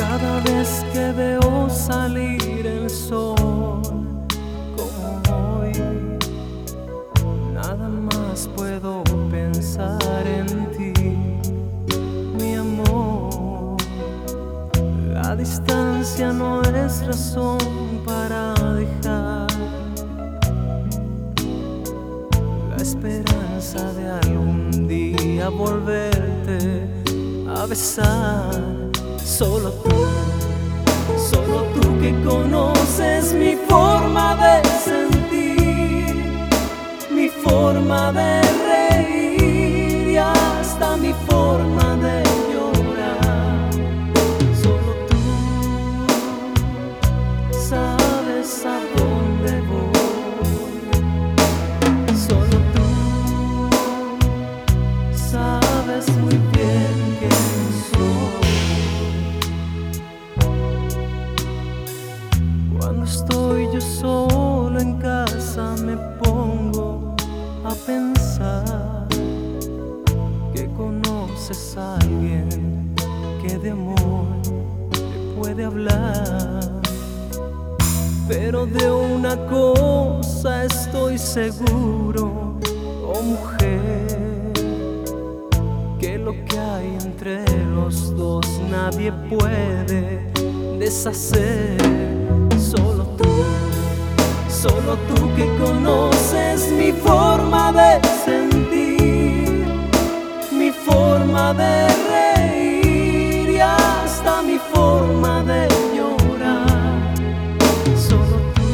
Cada vez que veo salir el sol como hoy, nada más puedo pensar en ti, mi amor. La distancia no es razón para dejar la esperanza de algún día volverte a besar. Solo tú que conoces mi forma de sentir, mi forma de reír y hasta mi forma de llorar. Solo tú sabes a dónde voy. Solo tú sabes muy bien quién soy. Cuando estoy yo solo en casa me pongo a pensar que conoces a alguien que de amor te puede hablar. Pero de una cosa estoy seguro, oh mujer, que lo que hay entre los dos nadie puede deshacer. Solo tú que conoces mi forma de sentir, mi forma de reír y hasta mi forma de llorar. Solo tú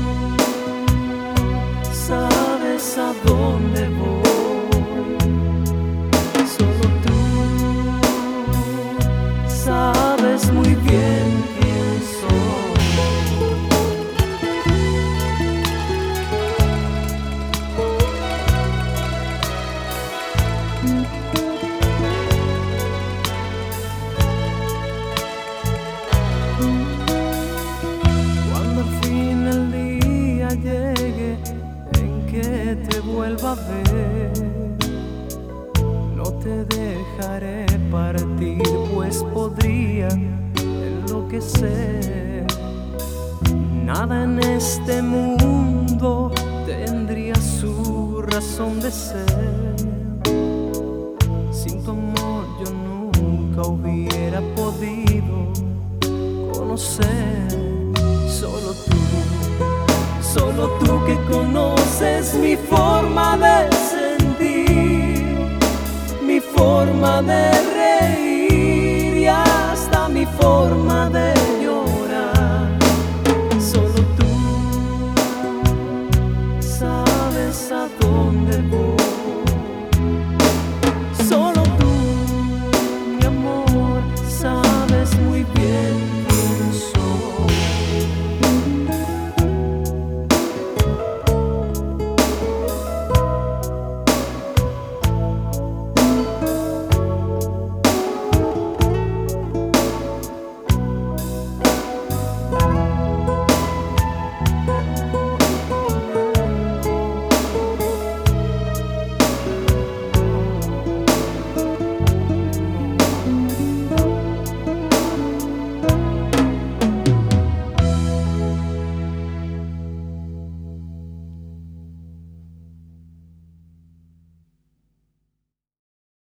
sabes a dónde voy. Solo tú sabes muy bien quién soy. Cuando al fin el día llegue en que te vuelva a ver, no te dejaré partir, pues podría enloquecer. Nada en este mundo tendría su razón de ser. Sin tu amor yo nunca hubiera podido conocer. Solo tú que conoces mi forma de sentir, mi forma de reír y hasta mi forma de